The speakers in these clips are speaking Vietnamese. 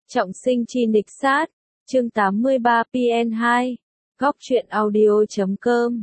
Trọng sinh chi nịch sát, chương 83 PN2, góc truyện audio.com.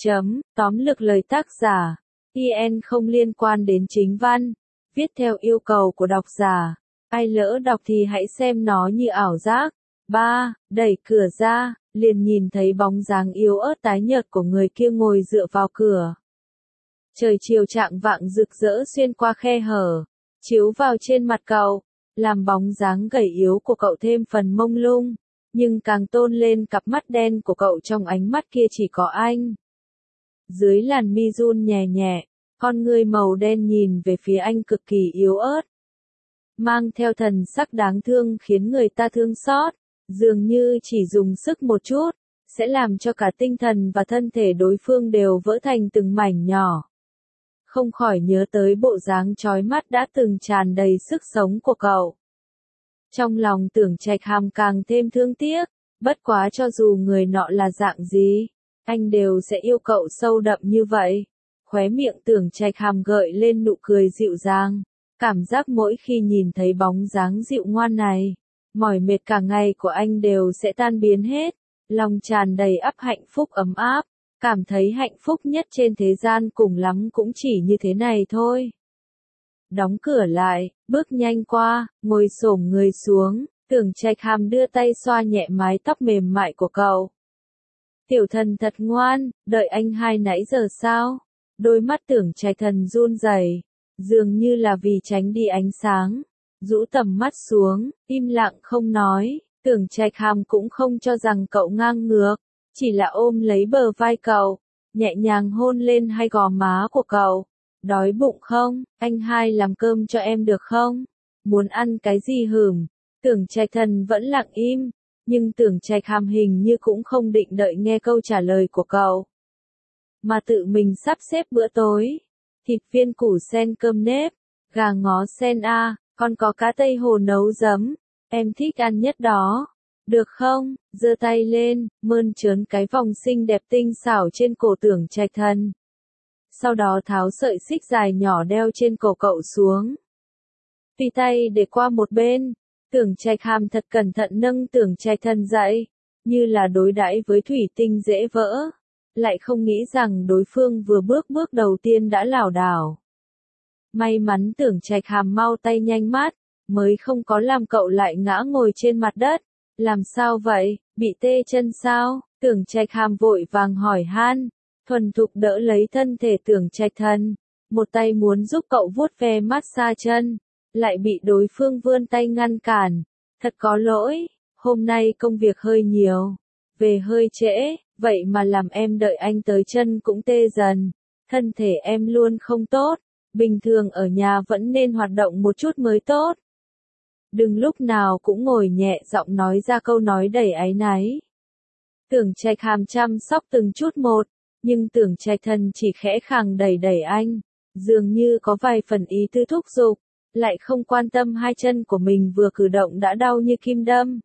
Tóm lược lời tác giả, PN không liên quan đến chính văn, viết theo yêu cầu của độc giả. Ai lỡ đọc thì hãy xem nó như ảo giác. 3. Đẩy cửa ra, liền nhìn thấy bóng dáng yếu ớt tái nhợt của người kia ngồi dựa vào cửa. Trời chiều chạng vạng rực rỡ xuyên qua khe hở, chiếu vào trên mặt cậu, làm bóng dáng gầy yếu của cậu thêm phần mông lung, nhưng càng tôn lên cặp mắt đen của cậu, trong ánh mắt kia chỉ có anh. Dưới làn mi run nhẹ nhẹ, con ngươi màu đen nhìn về phía anh cực kỳ yếu ớt, mang theo thần sắc đáng thương khiến người ta thương xót, dường như chỉ dùng sức một chút, sẽ làm cho cả tinh thần và thân thể đối phương đều vỡ thành từng mảnh nhỏ. Không khỏi nhớ tới bộ dáng chói mắt đã từng tràn đầy sức sống của cậu. Trong lòng Tưởng Trạch Hàm càng thêm thương tiếc, bất quá cho dù người nọ là dạng gì, anh đều sẽ yêu cậu sâu đậm như vậy. Khóe miệng Tưởng Trạch Hàm gợi lên nụ cười dịu dàng, cảm giác mỗi khi nhìn thấy bóng dáng dịu ngoan này, mỏi mệt cả ngày của anh đều sẽ tan biến hết, lòng tràn đầy ắp hạnh phúc ấm áp. Cảm thấy hạnh phúc nhất trên thế gian cùng lắm cũng chỉ như thế này thôi. Đóng cửa lại, bước nhanh qua, ngồi xổm người xuống, Tưởng Trạch Hàm đưa tay xoa nhẹ mái tóc mềm mại của cậu. Tiểu thần thật ngoan, đợi anh hai nãy giờ sao? Đôi mắt Tưởng Trạch Thần run rẩy, dường như là vì tránh đi ánh sáng, rũ tầm mắt xuống, im lặng không nói. Tưởng Trạch Hàm cũng không cho rằng cậu ngang ngược, chỉ là ôm lấy bờ vai cậu, nhẹ nhàng hôn lên hai gò má của cậu. Đói bụng không? Anh hai làm cơm cho em được không? Muốn ăn cái gì hửm? Tưởng Trạch Thần vẫn lặng im, nhưng Tưởng Trạch Hàm hình như cũng không định đợi nghe câu trả lời của cậu, mà tự mình sắp xếp bữa tối. Thịt viên củ sen cơm nếp, gà ngó sen còn có cá tây hồ nấu giấm, em thích ăn nhất đó. Được không? Giơ tay lên, mơn trớn cái vòng xinh đẹp tinh xảo trên cổ Tưởng Trạch Thần. Sau đó tháo sợi xích dài nhỏ đeo trên cổ cậu xuống. Tùy tay để qua một bên, Tưởng Trạch Hàm thật cẩn thận nâng Tưởng Trạch Thần dậy, như là đối đãi với thủy tinh dễ vỡ. Lại không nghĩ rằng đối phương vừa bước đầu tiên đã lảo đảo. May mắn Tưởng Trạch Hàm mau tay nhanh mắt, mới không có làm cậu lại ngã ngồi trên mặt đất. Làm sao vậy, bị tê chân sao? Tưởng Trạch Hàm vội vàng hỏi han, thuần thục đỡ lấy thân thể Tưởng Trạch Thần, một tay muốn giúp cậu vuốt ve massage chân, lại bị đối phương vươn tay ngăn cản. Thật có lỗi, hôm nay công việc hơi nhiều, về hơi trễ, vậy mà làm em đợi anh tới chân cũng tê dần, thân thể em luôn không tốt, bình thường ở nhà vẫn nên hoạt động một chút mới tốt. Đừng lúc nào cũng ngồi nhẹ giọng nói ra câu nói đầy áy náy. Tưởng Trạch Hàm chăm sóc từng chút một, nhưng Tưởng Trạch Thần chỉ khẽ khàng đẩy anh, dường như có vài phần ý tư thúc giục, lại không quan tâm hai chân của mình vừa cử động đã đau như kim đâm.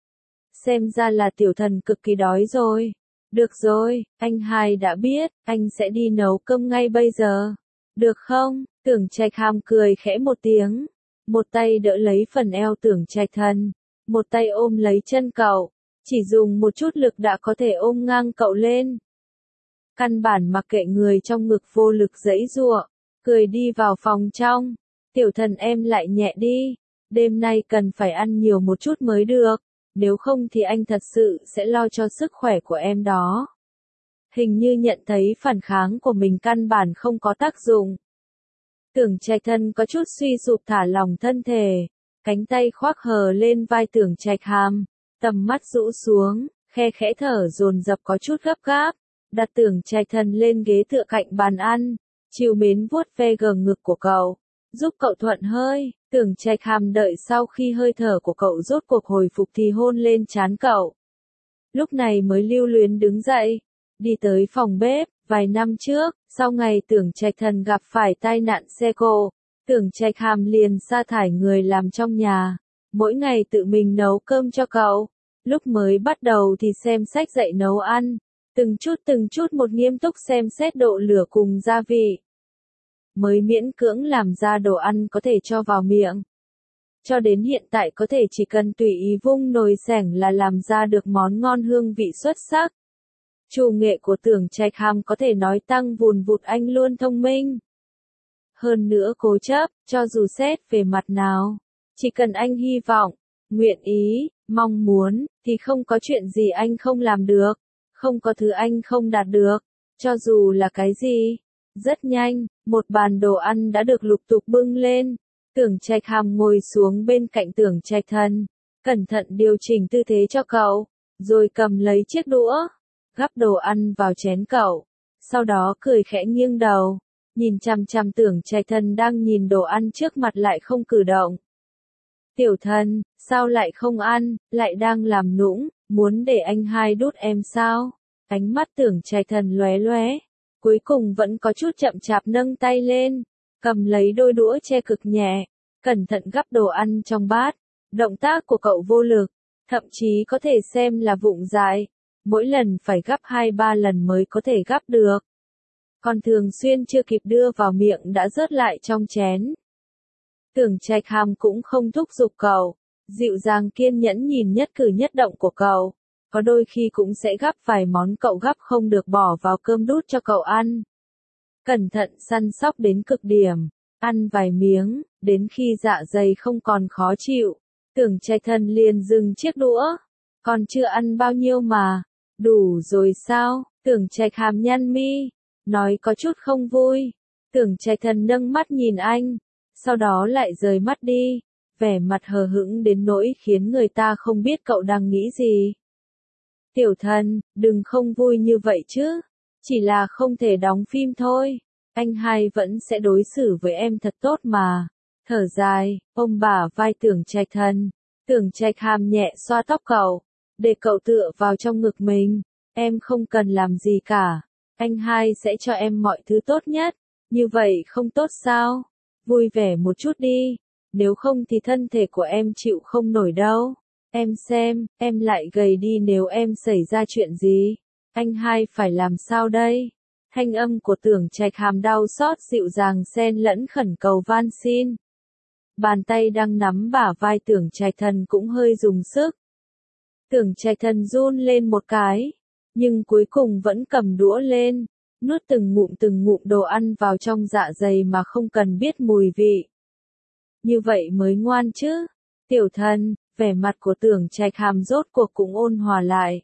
Xem ra là tiểu thần cực kỳ đói rồi. Được rồi, anh hai đã biết, anh sẽ đi nấu cơm ngay bây giờ. Được không? Tưởng Trạch Hàm cười khẽ một tiếng. Một tay đỡ lấy phần eo Tưởng Trạch Thần, một tay ôm lấy chân cậu, chỉ dùng một chút lực đã có thể ôm ngang cậu lên. Căn bản mặc kệ người trong ngực vô lực giãy giụa, cười đi vào phòng trong. Tiểu thần em lại nhẹ đi, đêm nay cần phải ăn nhiều một chút mới được, nếu không thì anh thật sự sẽ lo cho sức khỏe của em đó. Hình như nhận thấy phản kháng của mình căn bản không có tác dụng. Tưởng Trạch Thần có chút suy sụp thả lỏng thân thể, cánh tay khoác hờ lên vai Tưởng Trạch Hàm, tầm mắt rũ xuống, khe khẽ thở dồn dập có chút gấp gáp, đặt Tưởng Trạch Thần lên ghế tựa cạnh bàn ăn, trìu mến vuốt ve gờ ngực của cậu, giúp cậu thuận hơi. Tưởng Trạch Hàm đợi sau khi hơi thở của cậu rốt cuộc hồi phục thì hôn lên trán cậu. Lúc này mới lưu luyến đứng dậy, đi tới phòng bếp. Vài năm trước, sau ngày Tưởng Trạch Thần gặp phải tai nạn xe cộ, Tưởng Trạch Hàm liền sa thải người làm trong nhà, mỗi ngày tự mình nấu cơm cho cậu. Lúc mới bắt đầu thì xem sách dạy nấu ăn, từng chút một nghiêm túc xem xét độ lửa cùng gia vị, mới miễn cưỡng làm ra đồ ăn có thể cho vào miệng. cho đến hiện tại có thể chỉ cần tùy ý vung nồi xẻng là làm ra được món ngon hương vị xuất sắc. Chủ nghệ của Tưởng Trạch Hàm có thể nói tăng vùn vụt anh luôn thông minh. Hơn nữa cố chấp, cho dù xét về mặt nào, chỉ cần anh hy vọng, nguyện ý, mong muốn, thì không có chuyện gì anh không làm được, không có thứ anh không đạt được, cho dù là cái gì. Rất nhanh, một bàn đồ ăn đã được lục tục bưng lên. Tưởng Trạch Hàm ngồi xuống bên cạnh Tưởng Trạch Thần, cẩn thận điều chỉnh tư thế cho cậu, rồi cầm lấy chiếc đũa, gắp đồ ăn vào chén cậu, sau đó cười khẽ nghiêng đầu, nhìn chằm chằm Tưởng Trạch Thần đang nhìn đồ ăn trước mặt lại không cử động. Tiểu Thần, sao lại không ăn, lại đang làm nũng, muốn để anh hai đút em sao? Ánh mắt Tưởng Trạch Thần lóe lóe, cuối cùng vẫn có chút chậm chạp nâng tay lên, cầm lấy đôi đũa che cực nhẹ, cẩn thận gắp đồ ăn trong bát. Động tác của cậu vô lực, thậm chí có thể xem là vụng dại, mỗi lần phải gắp 2-3 lần mới có thể gắp được. Còn thường xuyên chưa kịp đưa vào miệng đã rớt lại trong chén. Tưởng Trạch Hàm cũng không thúc giục cậu, dịu dàng kiên nhẫn nhìn nhất cử nhất động của cậu, có đôi khi cũng sẽ gắp vài món cậu gắp không được bỏ vào cơm đút cho cậu ăn. Cẩn thận săn sóc đến cực điểm, ăn vài miếng, đến khi dạ dày không còn khó chịu, Tưởng Trạch Thần liền dừng chiếc đũa. Còn chưa ăn bao nhiêu mà, đủ rồi sao? Tưởng Trạch Hàm nhăn mi, nói có chút không vui. Tưởng Trạch Thần nâng mắt nhìn anh, sau đó lại rời mắt đi, vẻ mặt hờ hững đến nỗi khiến người ta không biết cậu đang nghĩ gì. Tiểu Thần, đừng không vui như vậy chứ, chỉ là không thể đóng phim thôi, anh hai vẫn sẽ đối xử với em thật tốt mà. Thở dài, ôm bả vai Tưởng Trạch Thần, Tưởng Trạch Hàm nhẹ xoa tóc cậu, để cậu tựa vào trong ngực mình, em không cần làm gì cả, anh hai sẽ cho em mọi thứ tốt nhất, như vậy không tốt sao? Vui vẻ một chút đi, nếu không thì thân thể của em chịu không nổi đâu. Em xem, em lại gầy đi nếu em xảy ra chuyện gì, anh hai phải làm sao đây? Thanh âm của Tưởng Trạch Hàm đau xót dịu dàng xen lẫn khẩn cầu van xin. Bàn tay đang nắm bả vai Tưởng Trạch Thần cũng hơi dùng sức. Tưởng Trạch Thần run lên một cái, nhưng cuối cùng vẫn cầm đũa lên, nuốt từng ngụm đồ ăn vào trong dạ dày mà không cần biết mùi vị. Như vậy mới ngoan chứ. Tiểu Thần, vẻ mặt của Tưởng Trạch Hàm rốt cuộc cũng ôn hòa lại.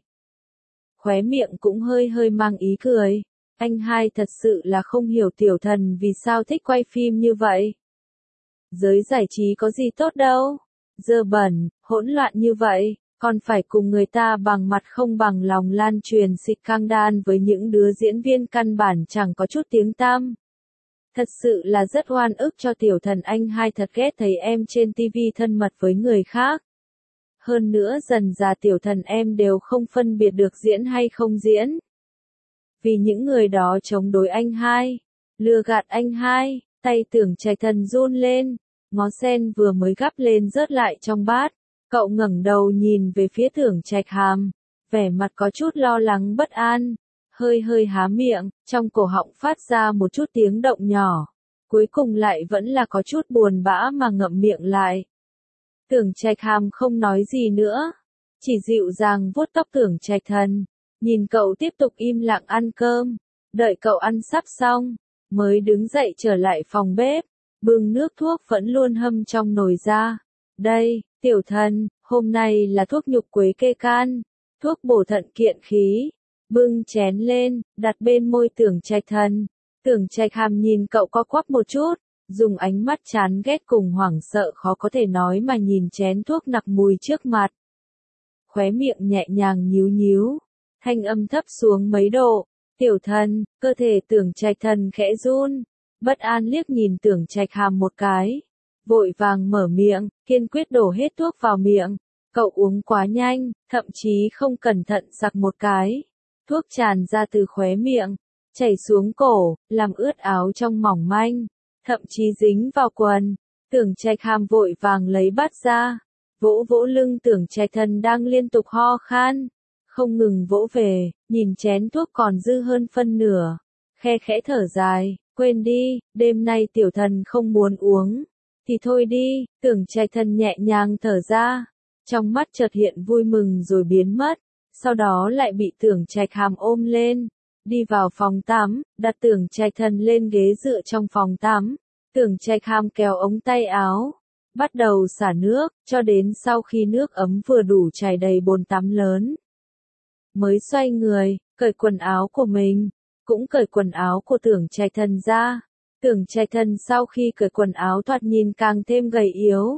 Khóe miệng cũng hơi mang ý cười. Anh hai thật sự là không hiểu Tiểu Thần vì sao thích quay phim như vậy. Giới giải trí có gì tốt đâu. Dơ bẩn, hỗn loạn như vậy, còn phải cùng người ta bằng mặt không bằng lòng lan truyền scandal với những đứa diễn viên căn bản chẳng có chút tiếng tăm. Thật sự là rất oan ức cho Tiểu Thần, anh hai thật ghét thấy em trên TV thân mật với người khác. Hơn nữa dần dà Tiểu Thần em đều không phân biệt được diễn hay không diễn. Vì những người đó chống đối anh hai, lừa gạt anh hai, tay Tưởng Trạch Thần run lên, ngó sen vừa mới gắp lên rớt lại trong bát. Cậu ngẩng đầu nhìn về phía Tưởng Trạch Hàm, vẻ mặt có chút lo lắng bất an, hơi há miệng, trong cổ họng phát ra một chút tiếng động nhỏ, cuối cùng lại vẫn là có chút buồn bã mà ngậm miệng lại. Tưởng Trạch Hàm không nói gì nữa, chỉ dịu dàng vuốt tóc Tưởng Trạch Thần, nhìn cậu tiếp tục im lặng ăn cơm, đợi cậu ăn sắp xong, mới đứng dậy trở lại phòng bếp, bưng nước thuốc vẫn luôn hâm trong nồi ra. Đây, Tiểu Thần, hôm nay là thuốc nhục quế kê can, thuốc bổ thận kiện khí. Bưng chén lên, đặt bên môi Tưởng Trạch Thần. Tưởng Trạch Hàm nhìn cậu co quắp một chút, dùng ánh mắt chán ghét cùng hoảng sợ khó có thể nói mà nhìn chén thuốc nặc mùi trước mặt. Khóe miệng nhẹ nhàng nhíu nhíu, thanh âm thấp xuống mấy độ. Tiểu Thần, cơ thể Tưởng Trạch Thần khẽ run, bất an liếc nhìn Tưởng Trạch Hàm một cái, vội vàng mở miệng, kiên quyết đổ hết thuốc vào miệng. Cậu uống quá nhanh, thậm chí không cẩn thận sặc một cái. Thuốc tràn ra từ khóe miệng, chảy xuống cổ, làm ướt áo trong mỏng manh, thậm chí dính vào quần. Tưởng Trạch Hàm vội vàng lấy bát ra, vỗ vỗ lưng Tưởng Trạch Thần đang liên tục ho khan, không ngừng vỗ về, nhìn chén thuốc còn dư hơn phân nửa, khe khẽ thở dài, quên đi, đêm nay Tiểu Thần không muốn uống. thì thôi đi, Tưởng Trạch Thần nhẹ nhàng thở ra, trong mắt chợt hiện vui mừng rồi biến mất, sau đó lại bị Tưởng Trạch Hàm ôm lên, đi vào phòng tắm, đặt Tưởng Trạch Thần lên ghế dựa trong phòng tắm, Tưởng Trạch Hàm kéo ống tay áo, bắt đầu xả nước, cho đến sau khi nước ấm vừa đủ chảy đầy bồn tắm lớn. Mới xoay người, cởi quần áo của mình, cũng cởi quần áo của Tưởng Trạch Thần ra. Tưởng Trạch Thần sau khi cởi quần áo thoạt nhìn càng thêm gầy yếu.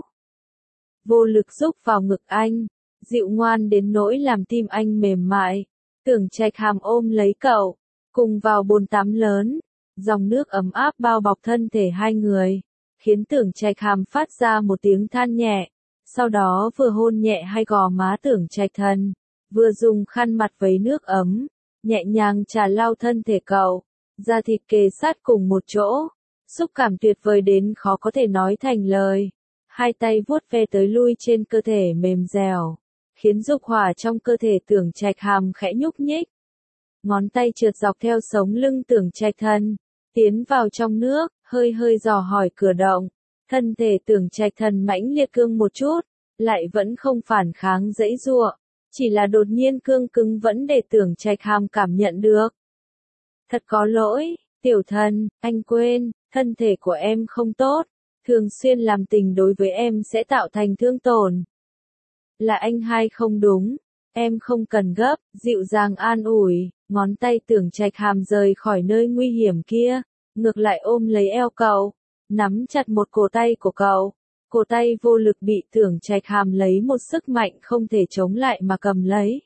Vô lực rúc vào ngực anh, dịu ngoan đến nỗi làm tim anh mềm mại. Tưởng Trạch Hàm ôm lấy cậu, cùng vào bồn tắm lớn, dòng nước ấm áp bao bọc thân thể hai người, khiến Tưởng Trạch Hàm phát ra một tiếng than nhẹ, sau đó vừa hôn nhẹ hai gò má Tưởng Trạch Thần, vừa dùng khăn mặt vấy nước ấm, nhẹ nhàng chà lau thân thể cậu, da thịt kề sát cùng một chỗ, xúc cảm tuyệt vời đến khó có thể nói thành lời. Hai tay vuốt ve tới lui trên cơ thể mềm dẻo, khiến dục hỏa trong cơ thể Tưởng Trạch Hàm khẽ nhúc nhích. Ngón tay trượt dọc theo sống lưng Tưởng Trạch Thần, tiến vào trong nước, hơi hơi dò hỏi cử động. Thân thể Tưởng Trạch Thần mãnh liệt cương một chút, lại vẫn không phản kháng dãy giụa, chỉ là đột nhiên cương cứng vẫn để Tưởng Trạch Hàm cảm nhận được. Thật có lỗi, tiểu thần, anh quên, thân thể của em không tốt, thường xuyên làm tình đối với em sẽ tạo thành thương tổn. Là anh hai không đúng, em không cần gấp, dịu dàng an ủi, ngón tay Tưởng Trạch Hàm rời khỏi nơi nguy hiểm kia, ngược lại ôm lấy eo cậu, nắm chặt một cổ tay của cậu. Cổ tay vô lực bị Tưởng Trạch Hàm lấy một sức mạnh không thể chống lại mà cầm lấy.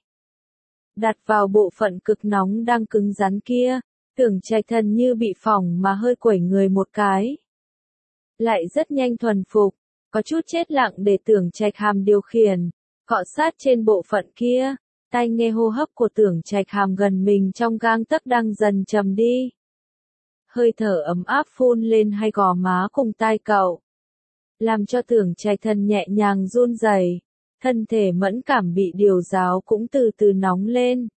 Đặt vào bộ phận cực nóng đang cứng rắn kia, Tưởng Trạch Thần như bị phỏng mà hơi quẩy người một cái. Lại rất nhanh thuần phục, có chút chết lặng để Tưởng Trạch Hàm điều khiển, cọ sát trên bộ phận kia, tai nghe hô hấp của Tưởng Trạch Hàm gần mình trong gang tấc đang dần trầm đi. Hơi thở ấm áp phun lên hai gò má cùng tai cậu, làm cho Tưởng Trạch Thần nhẹ nhàng run rẩy, thân thể mẫn cảm bị điều giáo cũng từ từ nóng lên.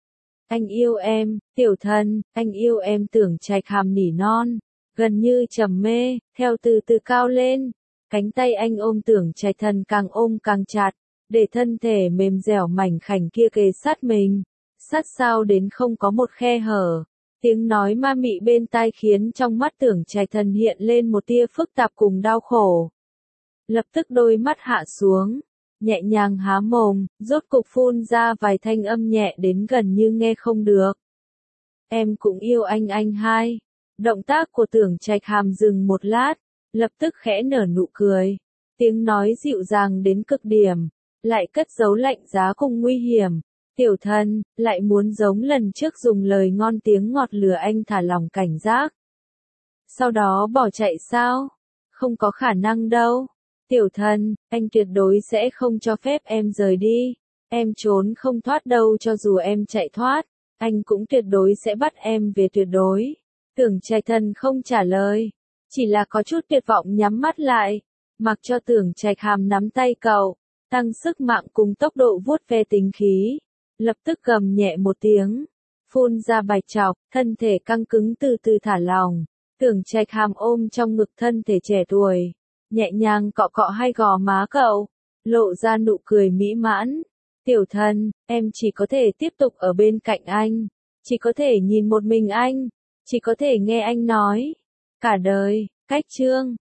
Anh yêu em, tiểu thần, anh yêu em, Tưởng Trạch Hàm nỉ non, gần như trầm mê, theo từ từ cao lên, cánh tay anh ôm Tưởng Trạch Thần càng ôm càng chặt, để thân thể mềm dẻo mảnh khảnh kia kề sát mình, sát sao đến không có một khe hở. Tiếng nói ma mị bên tai khiến trong mắt Tưởng Trạch Thần hiện lên một tia phức tạp cùng đau khổ. Lập tức đôi mắt hạ xuống, nhẹ nhàng há mồm, rốt cục phun ra vài thanh âm nhẹ đến gần như nghe không được. Em cũng yêu anh hai. Động tác của Tưởng Trạch Hàm dừng một lát, lập tức khẽ nở nụ cười. Tiếng nói dịu dàng đến cực điểm, lại cất giấu lạnh giá cùng nguy hiểm. Tiểu thân, lại muốn giống lần trước dùng lời ngon tiếng ngọt lừa anh thả lòng cảnh giác. Sau đó bỏ chạy sao? Không có khả năng đâu. Tiểu thân, anh tuyệt đối sẽ không cho phép em rời đi. Em trốn không thoát đâu, cho dù em chạy thoát, anh cũng tuyệt đối sẽ bắt em về, tuyệt đối. Tưởng Trạch Thần không trả lời, chỉ là có chút tuyệt vọng nhắm mắt lại, mặc cho Tưởng Trạch Hàm nắm tay cậu, tăng sức mạnh cùng tốc độ vuốt ve tính khí, lập tức gầm nhẹ một tiếng, phun ra bạch trọc, thân thể căng cứng từ từ thả lỏng. Tưởng Trạch Hàm ôm trong ngực thân thể trẻ tuổi, nhẹ nhàng cọ cọ hai gò má cậu, lộ ra nụ cười mỹ mãn. Tiểu thân, em chỉ có thể tiếp tục ở bên cạnh anh, chỉ có thể nhìn một mình anh, chỉ có thể nghe anh nói. Cả đời, cách chương.